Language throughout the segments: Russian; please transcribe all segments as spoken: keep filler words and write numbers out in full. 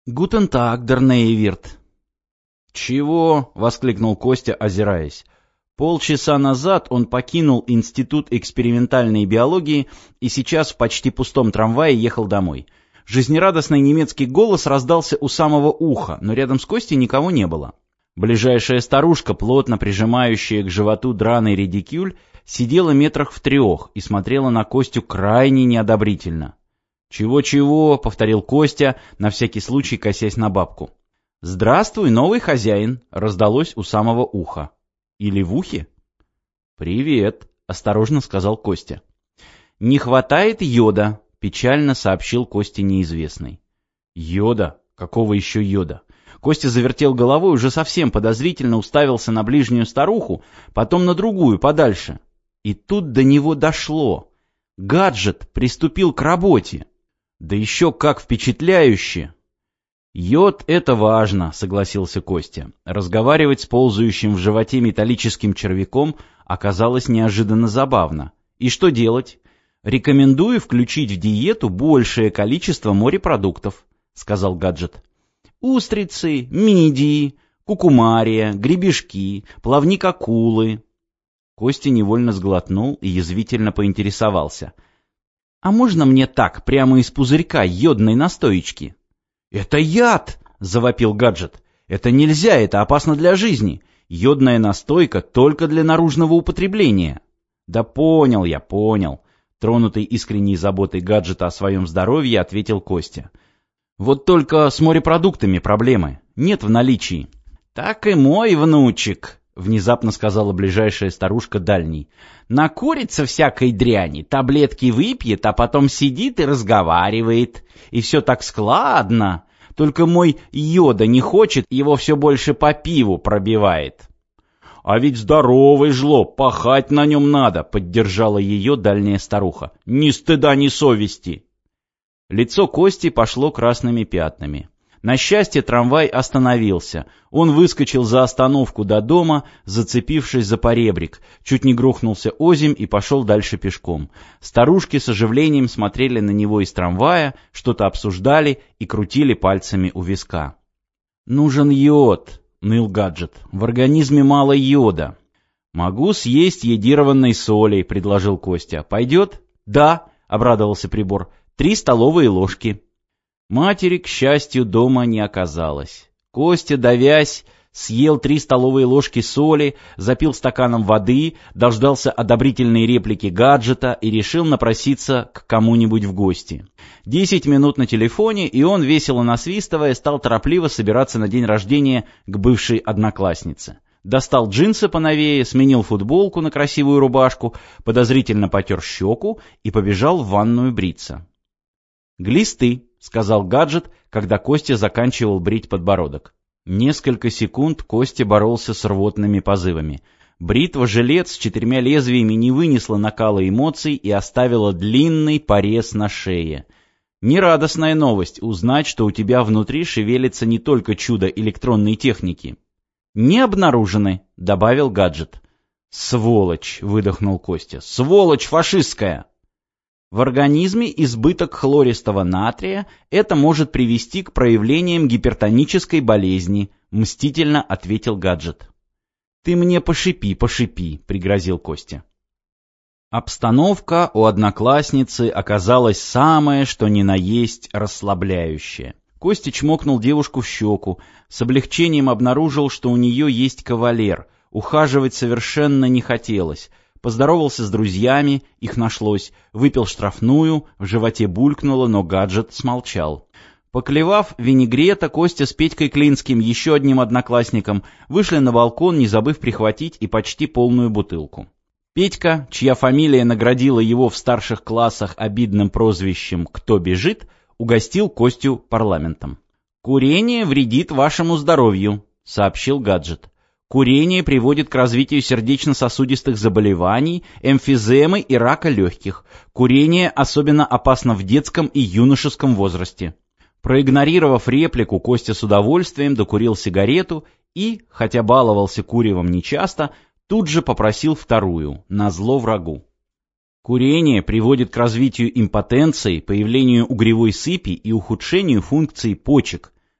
«Гутен таг, дер Нейвирт». «Чего?» — воскликнул Костя, озираясь. Полчаса назад он покинул Институт экспериментальной биологии и сейчас в почти пустом трамвае ехал домой. Жизнерадостный немецкий голос раздался у самого уха, но рядом с Костей никого не было. Ближайшая старушка, плотно прижимающая к животу драный редикюль, сидела метрах в трех и смотрела на Костю крайне неодобрительно. «Чего-чего?» — повторил Костя, на всякий случай косясь на бабку. «Здравствуй, новый хозяин!» — раздалось у самого уха. «Или в ухе?» «Привет!» — осторожно сказал Костя. «Не хватает йода!» — печально сообщил Косте неизвестный. «Йода? Какого еще йода?» Костя завертел головой, уже совсем подозрительно уставился на ближнюю старуху, потом на другую, подальше. И тут до него дошло. Гаджет приступил к работе. Да еще как впечатляюще! «Йод — это важно», — согласился Костя. Разговаривать с ползающим в животе металлическим червяком оказалось неожиданно забавно. «И что делать?» «Рекомендую включить в диету большее количество морепродуктов», — сказал Гаджет. «Устрицы, мидии, кукумария, гребешки, плавник акулы». Костя невольно сглотнул и язвительно поинтересовался. «А можно мне так, прямо из пузырька йодной настоечки?» «Это яд!» — завопил Гаджет. «Это нельзя, это опасно для жизни. Йодная настойка только для наружного употребления». «Да понял я, понял», — тронутый искренней заботой Гаджета о своем здоровье, ответил Костя. «Вот только с морепродуктами проблемы. Нет в наличии». «Так и мой внучек», — внезапно сказала ближайшая старушка дальней. «Накурится всякой дряни, таблетки выпьет, а потом сидит и разговаривает. И все так складно. Только мой йода не хочет, его все больше по пиву пробивает». «А ведь здоровый жлоб, пахать на нем надо», — поддержала ее дальняя старуха. «Ни стыда, ни совести». Лицо Кости пошло красными пятнами. На счастье, трамвай остановился. Он выскочил за остановку до дома, зацепившись за поребрик, чуть не грохнулся озимь и пошел дальше пешком. Старушки с оживлением смотрели на него из трамвая, что-то обсуждали и крутили пальцами у виска. «Нужен йод», — ныл Гаджет. «В организме мало йода». «Могу съесть йодированной соли», — предложил Костя. «Пойдет?» «Да», — обрадовался прибор. «Три столовые ложки». Матери, к счастью, дома не оказалось. Костя, давясь, съел три столовые ложки соли, запил стаканом воды, дождался одобрительной реплики Гаджета и решил напроситься к кому-нибудь в гости. Десять минут на телефоне, и он, весело насвистывая, стал торопливо собираться на день рождения к бывшей однокласснице. Достал джинсы поновее, сменил футболку на красивую рубашку, подозрительно потер щеку и побежал в ванную бриться. «Глисты», — сказал Гаджет, когда Костя заканчивал брить подбородок. Несколько секунд Костя боролся с рвотными позывами. Бритва-жилет с четырьмя лезвиями не вынесла накала эмоций и оставила длинный порез на шее. Нерадостная новость — узнать, что у тебя внутри шевелится не только чудо электронной техники. «Не обнаружены», — добавил Гаджет. «Сволочь!» — выдохнул Костя. «Сволочь фашистская!» В организме избыток хлористого натрия, это может привести к проявлениям гипертонической болезни, мстительно ответил Гаджет. «Ты мне пошипи, пошипи», — пригрозил Костя. Обстановка у одноклассницы оказалась самое, что ни на есть, расслабляющая. Костя чмокнул девушку в щеку, с облегчением обнаружил, что у нее есть кавалер, ухаживать совершенно не хотелось. Поздоровался с друзьями, их нашлось, выпил штрафную, в животе булькнуло, но Гаджет смолчал. Поклевав винегрета, Костя с Петькой Клинским, еще одним одноклассником, вышли на балкон, не забыв прихватить и почти полную бутылку. Петька, чья фамилия наградила его в старших классах обидным прозвищем «Кто бежит?», угостил Костю парламентом. «Курение вредит вашему здоровью», — сообщил Гаджет. Курение приводит к развитию сердечно-сосудистых заболеваний, эмфиземы и рака легких. Курение особенно опасно в детском и юношеском возрасте. Проигнорировав реплику, Костя с удовольствием докурил сигарету и, хотя баловался куревом нечасто, тут же попросил вторую, назло врагу. Курение приводит к развитию импотенции, появлению угревой сыпи и ухудшению функций почек,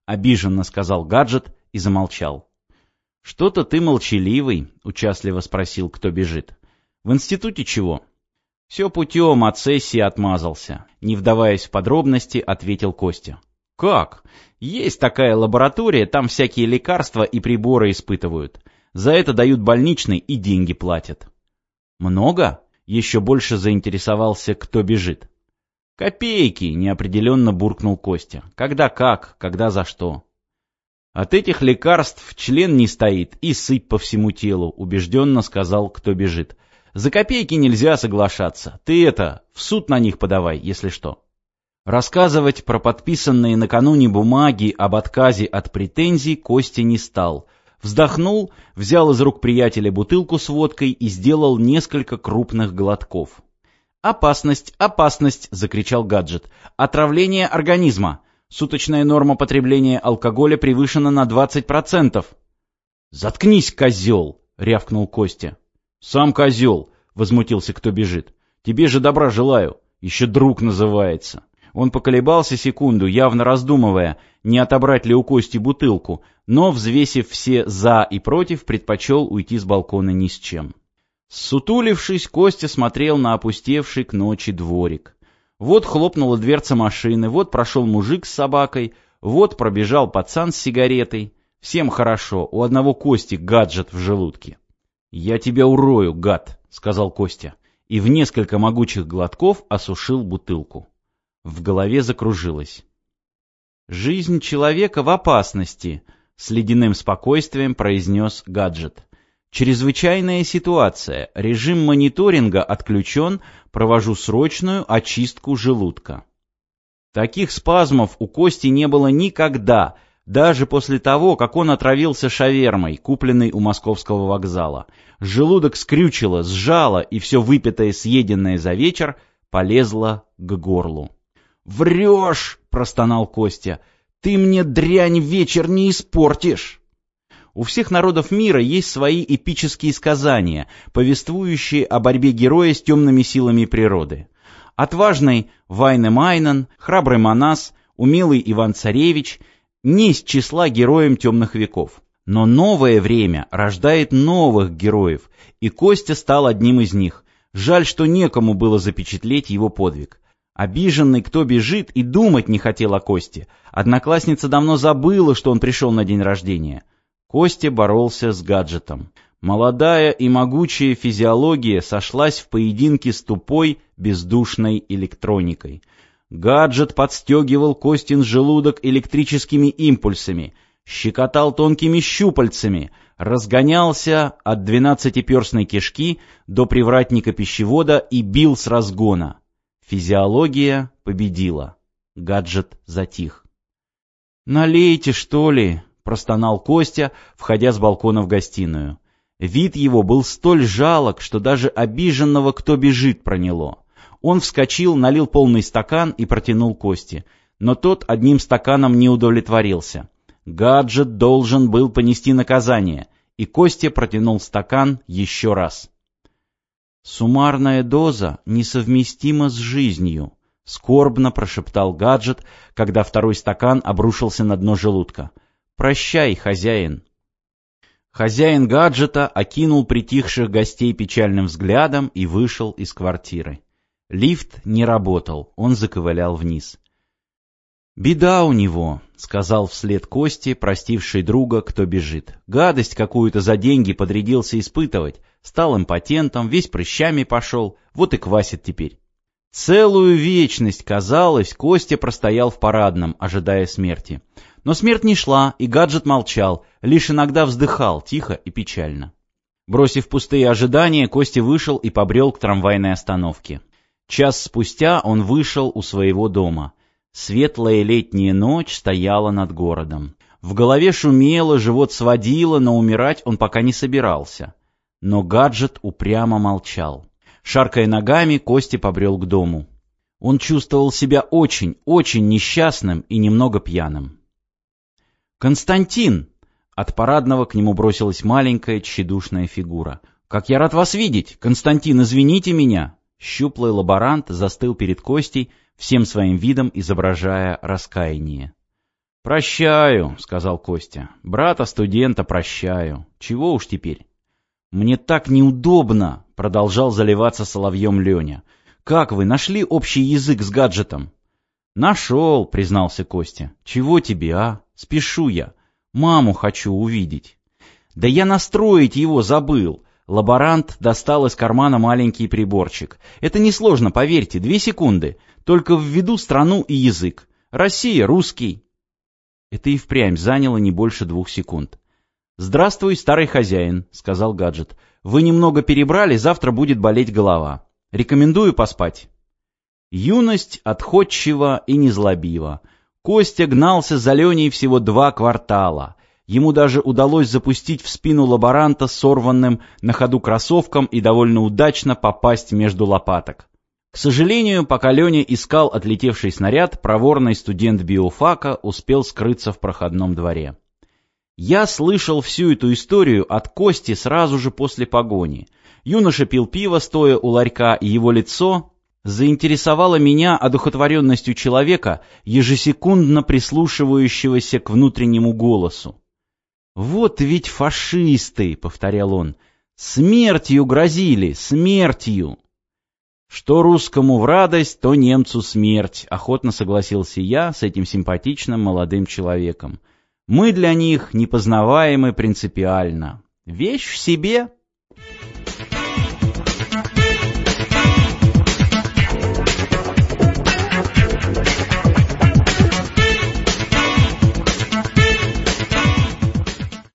— обиженно сказал гаджет и замолчал. «Что-то ты молчаливый», — участливо спросил, кто бежит. «В институте чего?» «Все путем, от сессии отмазался», — не вдаваясь в подробности, ответил Костя. «Как? Есть такая лаборатория, там всякие лекарства и приборы испытывают. За это дают больничный и деньги платят». «Много?» — еще больше заинтересовался, кто бежит. «Копейки», — неопределенно буркнул Костя. «Когда как, когда за что». «От этих лекарств член не стоит и сыпь по всему телу», — убежденно сказал, кто бежит. «За копейки нельзя соглашаться. Ты это, в суд на них подавай, если что». Рассказывать про подписанные накануне бумаги об отказе от претензий Костя не стал. Вздохнул, взял из рук приятеля бутылку с водкой и сделал несколько крупных глотков. «Опасность, опасность!» — закричал гаджет. «Отравление организма! Суточная норма потребления алкоголя превышена на двадцать процентов!» «Заткнись, козел!» — рявкнул Костя. «Сам козел!» — возмутился, кто бежит. «Тебе же добра желаю! Еще друг называется!» Он поколебался секунду, явно раздумывая, не отобрать ли у Кости бутылку, но, взвесив все «за» и «против», предпочел уйти с балкона ни с чем. Ссутулившись, Костя смотрел на опустевший к ночи дворик. Вот хлопнула дверца машины, вот прошел мужик с собакой, вот пробежал пацан с сигаретой. Всем хорошо, у одного Кости гаджет в желудке. «Я тебя урою, гад», — сказал Костя, и в несколько могучих глотков осушил бутылку. В голове закружилось. «Жизнь человека в опасности», — с ледяным спокойствием произнес гаджет. «Чрезвычайная ситуация. Режим мониторинга отключен. Провожу срочную очистку желудка». Таких спазмов у Кости не было никогда, даже после того, как он отравился шавермой, купленной у московского вокзала. Желудок скрючило, сжало, и все выпитое съеденное за вечер полезло к горлу. «Врешь!» — простонал Костя. «Ты мне, дрянь, вечер не испортишь!» У всех народов мира есть свои эпические сказания, повествующие о борьбе героя с темными силами природы. Отважный Вайнемайнен, храбрый Манас, умелый Иван-Царевич не из числа героев темных веков. Но новое время рождает новых героев, и Костя стал одним из них. Жаль, что некому было запечатлеть его подвиг. Обиженный, кто бежит, и думать не хотел о Косте. Одноклассница давно забыла, что он пришел на день рождения. Костя боролся с гаджетом. Молодая и могучая физиология сошлась в поединке с тупой, бездушной электроникой. Гаджет подстегивал Костин желудок электрическими импульсами, щекотал тонкими щупальцами, разгонялся от двенадцатиперстной кишки до привратника пищевода и бил с разгона. Физиология победила. Гаджет затих. «Налейте, что ли?» — простонал Костя, входя с балкона в гостиную. Вид его был столь жалок, что даже обиженного кто бежит проняло. Он вскочил, налил полный стакан и протянул Косте. Но тот одним стаканом не удовлетворился. Гаджет должен был понести наказание, и Костя протянул стакан еще раз. «Суммарная доза несовместима с жизнью», — скорбно прошептал гаджет, когда второй стакан обрушился на дно желудка. «Прощай, хозяин». Хозяин гаджета окинул притихших гостей печальным взглядом и вышел из квартиры. Лифт не работал, он заковылял вниз. «Беда у него», — сказал вслед Косте, простивший друга, кто бежит. «Гадость какую-то за деньги подрядился испытывать, стал импотентом, весь прыщами пошел, вот и квасит теперь». Целую вечность, казалось, Костя простоял в парадном, ожидая смерти. Но смерть не шла, и гаджет молчал, лишь иногда вздыхал, тихо и печально. Бросив пустые ожидания, Костя вышел и побрел к трамвайной остановке. Час спустя он вышел у своего дома. Светлая летняя ночь стояла над городом. В голове шумело, живот сводило, но умирать он пока не собирался. Но гаджет упрямо молчал. Шаркая ногами, Костя побрел к дому. Он чувствовал себя очень, очень несчастным и немного пьяным. «Константин!» От парадного к нему бросилась маленькая, тщедушная фигура. «Как я рад вас видеть! Константин, извините меня!» Щуплый лаборант застыл перед Костей, всем своим видом изображая раскаяние. «Прощаю», — сказал Костя. «Брата-студента прощаю. Чего уж теперь?» «Мне так неудобно», — продолжал заливаться соловьем Леня. «Как вы нашли общий язык с гаджетом?» «Нашел», — признался Костя. «Чего тебе, а? Спешу я. Маму хочу увидеть». «Да я настроить его забыл». Лаборант достал из кармана маленький приборчик. «Это несложно, поверьте, две секунды. Только введу страну и язык. Россия, русский». Это и впрямь заняло не больше двух секунд. «Здравствуй, старый хозяин», — сказал гаджет. «Вы немного перебрали, завтра будет болеть голова. Рекомендую поспать». Юность отходчива и незлобива. Костя гнался за Леней всего два квартала. Ему даже удалось запустить в спину лаборанта сорванным на ходу кроссовком и довольно удачно попасть между лопаток. К сожалению, пока Леня искал отлетевший снаряд, проворный студент биофака успел скрыться в проходном дворе. Я слышал всю эту историю от Кости сразу же после погони. Юноша пил пиво, стоя у ларька, и его лицо заинтересовало меня одухотворенностью человека, ежесекундно прислушивающегося к внутреннему голосу. «Вот ведь фашисты!» — повторял он. «Смертью грозили, смертью!» «Что русскому в радость, то немцу смерть», — охотно согласился я с этим симпатичным молодым человеком. «Мы для них непознаваемы принципиально. Вещь в себе».